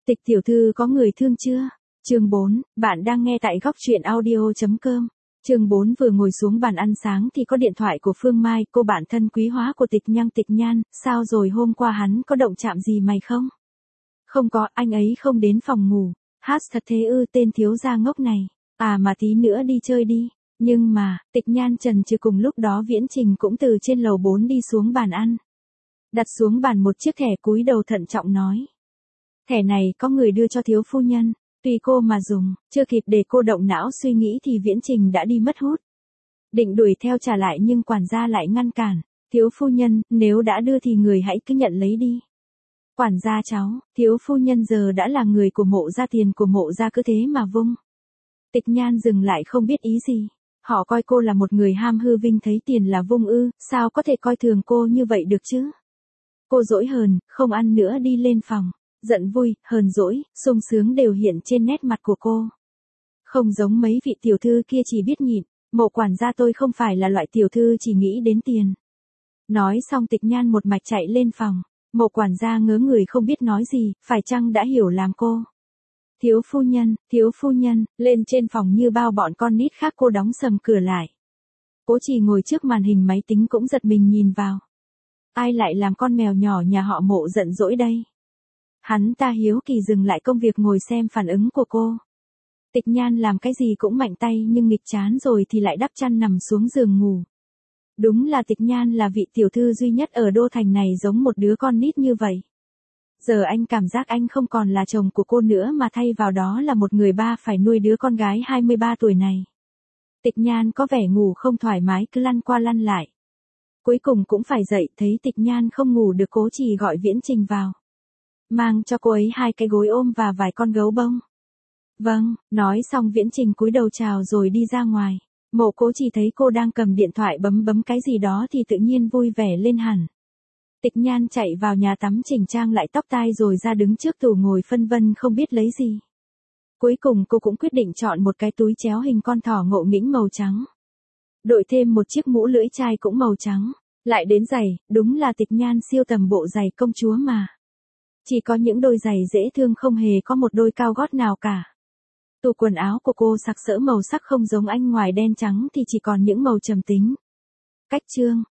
Tịch tiểu thư có người thương chưa? Chương 4, bạn đang nghe tại góc truyện audio.com. Chương 4 vừa ngồi xuống bàn ăn sáng thì có điện thoại của Phương Mai, cô bạn thân quý hóa của Tịch Nhan, sao rồi hôm qua hắn có động chạm gì mày không? Không có, anh ấy không đến phòng ngủ. Hát thật thế ư, tên thiếu gia ngốc này. À mà tí nữa đi chơi đi. Nhưng mà, Tịch Nhan trần trừ cùng lúc đó Viễn Trình cũng từ trên lầu 4 đi xuống bàn ăn. Đặt xuống bàn một chiếc thẻ cúi đầu thận trọng nói. Thẻ này có người đưa cho thiếu phu nhân, tùy cô mà dùng, chưa kịp để cô động não suy nghĩ thì Viễn Trình đã đi mất hút. Định đuổi theo trả lại nhưng quản gia lại ngăn cản, thiếu phu nhân, nếu đã đưa thì người hãy cứ nhận lấy đi. Quản gia cháu, thiếu phu nhân giờ đã là người của Mộ gia, tiền của Mộ gia cứ thế mà vung. Tịch Nhan dừng lại không biết ý gì, họ coi cô là một người ham hư vinh thấy tiền là vung ư, sao có thể coi thường cô như vậy được chứ? Cô dỗi hờn, không ăn nữa đi lên phòng. Giận vui, hờn dỗi, sung sướng đều hiện trên nét mặt của cô. Không giống mấy vị tiểu thư kia chỉ biết nhịn, Mộ quản gia tôi không phải là loại tiểu thư chỉ nghĩ đến tiền. Nói xong Tịch Nhan một mạch chạy lên phòng, Mộ quản gia ngớ người không biết nói gì, phải chăng đã hiểu làm cô. Thiếu phu nhân, lên trên phòng như bao bọn con nít khác cô đóng sầm cửa lại. Cố Chỉ ngồi trước màn hình máy tính cũng giật mình nhìn vào. Ai lại làm con mèo nhỏ nhà họ Mộ giận dỗi đây? Hắn ta hiếu kỳ dừng lại công việc ngồi xem phản ứng của cô. Tịch Nhan làm cái gì cũng mạnh tay nhưng nghịch chán rồi thì lại đắp chăn nằm xuống giường ngủ. Đúng là Tịch Nhan là vị tiểu thư duy nhất ở đô thành này giống một đứa con nít như vậy. Giờ anh cảm giác anh không còn là chồng của cô nữa mà thay vào đó là một người ba phải nuôi đứa con gái 23 tuổi này. Tịch Nhan có vẻ ngủ không thoải mái cứ lăn qua lăn lại. Cuối cùng cũng phải dậy, thấy Tịch Nhan không ngủ được Cố Chỉ gọi Viễn Trình vào. Mang cho cô ấy 2 cái gối ôm và vài con gấu bông. Vâng, nói xong Viễn Trình cúi đầu chào rồi đi ra ngoài. Mộ Cố Chỉ thấy cô đang cầm điện thoại bấm cái gì đó thì tự nhiên vui vẻ lên hẳn. Tịch Nhan chạy vào nhà tắm chỉnh trang lại tóc tai rồi ra đứng trước tủ ngồi phân vân không biết lấy gì. Cuối cùng cô cũng quyết định chọn một cái túi chéo hình con thỏ ngộ nghĩnh màu trắng. Đội thêm một chiếc mũ lưỡi chai cũng màu trắng. Lại đến giày, đúng là Tịch Nhan siêu tầm bộ giày công chúa mà. Chỉ có những đôi giày dễ thương không hề có một đôi cao gót nào cả. Tủ quần áo của cô sặc sỡ màu sắc không giống anh ngoài đen trắng thì chỉ còn những màu trầm tính. Cách chương,